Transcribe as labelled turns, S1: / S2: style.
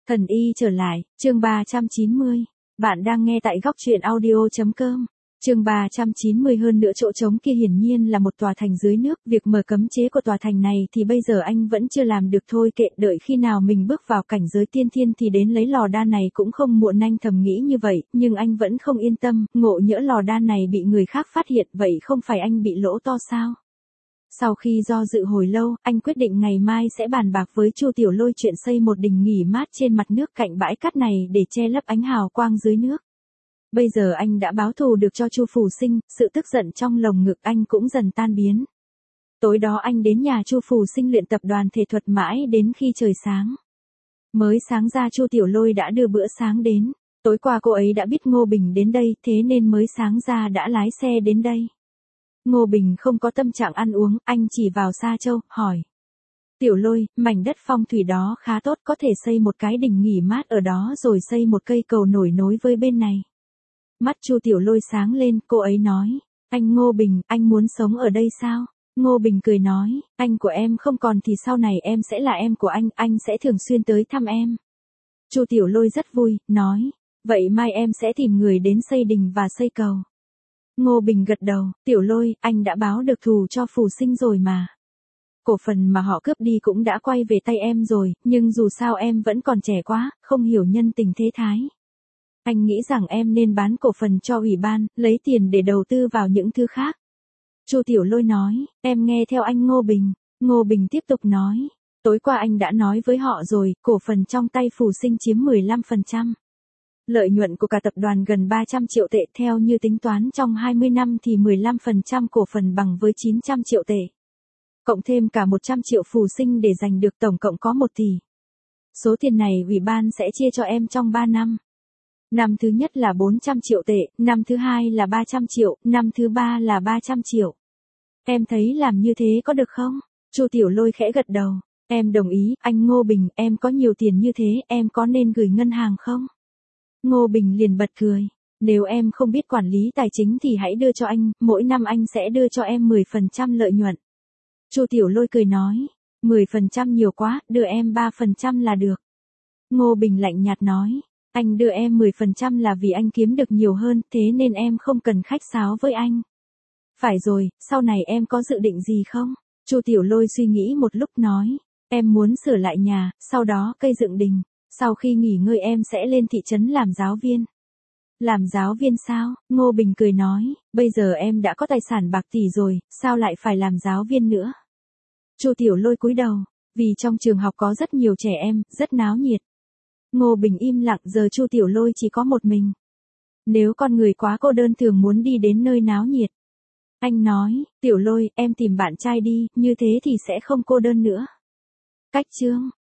S1: Thần y trở lại, chương 390. Bạn đang nghe tại góc truyện audio.com. Chương 390 hơn nữa chỗ trống kia hiển nhiên là một tòa thành dưới nước, việc mở cấm chế của tòa thành này thì bây giờ anh vẫn chưa làm được thôi kệ, đợi khi nào mình bước vào cảnh giới tiên thiên thì đến lấy lò đan này cũng không muộn, anh thầm nghĩ như vậy, nhưng anh vẫn không yên tâm, ngộ nhỡ lò đan này bị người khác phát hiện, vậy không phải anh bị lỗ to sao? Sau khi do dự hồi lâu, anh quyết định ngày mai sẽ bàn bạc với Chu Tiểu Lôi chuyện xây một đình nghỉ mát trên mặt nước cạnh bãi cát này để che lấp ánh hào quang dưới nước. Bây giờ anh đã báo thù được cho Chu Phù Sinh, sự tức giận trong lồng ngực anh cũng dần tan biến. Tối đó anh đến nhà Chu Phù Sinh luyện tập đoàn thể thuật mãi đến khi trời sáng. Mới sáng ra Chu Tiểu Lôi đã đưa bữa sáng đến. Tối qua cô ấy đã biết Ngô Bình đến đây, thế nên mới sáng ra đã lái xe đến đây. Ngô Bình không có tâm trạng ăn uống, anh chỉ vào Sa Châu, hỏi. Tiểu Lôi, mảnh đất phong thủy đó khá tốt, có thể xây một cái đình nghỉ mát ở đó rồi xây một cây cầu nổi nối với bên này. Mắt Chu Tiểu Lôi sáng lên, cô ấy nói. Anh Ngô Bình, anh muốn sống ở đây sao? Ngô Bình cười nói, anh của em không còn thì sau này em sẽ là em của anh sẽ thường xuyên tới thăm em. Chu Tiểu Lôi rất vui, nói. Vậy mai em sẽ tìm người đến xây đình và xây cầu. Ngô Bình gật đầu, Tiểu Lôi, anh đã báo được thù cho Phù Sinh rồi mà. Cổ phần mà họ cướp đi cũng đã quay về tay em rồi, nhưng dù sao em vẫn còn trẻ quá, không hiểu nhân tình thế thái. Anh nghĩ rằng em nên bán cổ phần cho ủy ban, lấy tiền để đầu tư vào những thứ khác. Chu Tiểu Lôi nói, em nghe theo anh Ngô Bình. Ngô Bình tiếp tục nói, tối qua anh đã nói với họ rồi, cổ phần trong tay Phù Sinh chiếm 15%. Lợi nhuận của cả tập đoàn gần 300 triệu tệ, theo như tính toán trong 20 năm thì 15% cổ phần bằng với 900 triệu tệ. Cộng thêm cả 100 triệu Phù Sinh để giành được, tổng cộng có 1 tỷ. Số tiền này ủy ban sẽ chia cho em trong 3 năm. Năm thứ nhất là 400 triệu tệ, năm thứ hai là 300 triệu, năm thứ ba là 300 triệu. Em thấy làm như thế có được không? Chu Tiểu Lôi khẽ gật đầu. Em đồng ý, anh Ngô Bình, em có nhiều tiền như thế, em có nên gửi ngân hàng không? Ngô Bình liền bật cười. Nếu em không biết quản lý tài chính thì hãy đưa cho anh, mỗi năm anh sẽ đưa cho em 10% lợi nhuận. Chu Tiểu Lôi cười nói, 10% nhiều quá, đưa em 3% là được. Ngô Bình lạnh nhạt nói, anh đưa em 10% là vì anh kiếm được nhiều hơn, thế nên em không cần khách sáo với anh. Phải rồi, sau này em có dự định gì không? Chu Tiểu Lôi suy nghĩ một lúc nói, em muốn sửa lại nhà, sau đó cây dựng đình. Sau khi nghỉ ngơi em sẽ lên thị trấn làm giáo viên. Làm giáo viên sao? Ngô Bình cười nói, bây giờ em đã có tài sản bạc tỷ rồi, sao lại phải làm giáo viên nữa? Chu Tiểu Lôi cúi đầu, vì trong trường học có rất nhiều trẻ em, rất náo nhiệt. Ngô Bình im lặng, giờ Chu Tiểu Lôi chỉ có một mình. Nếu con người quá cô đơn thường muốn đi đến nơi náo nhiệt. Anh nói, Tiểu Lôi, em tìm bạn trai đi, như thế thì sẽ không cô đơn nữa. Cách chương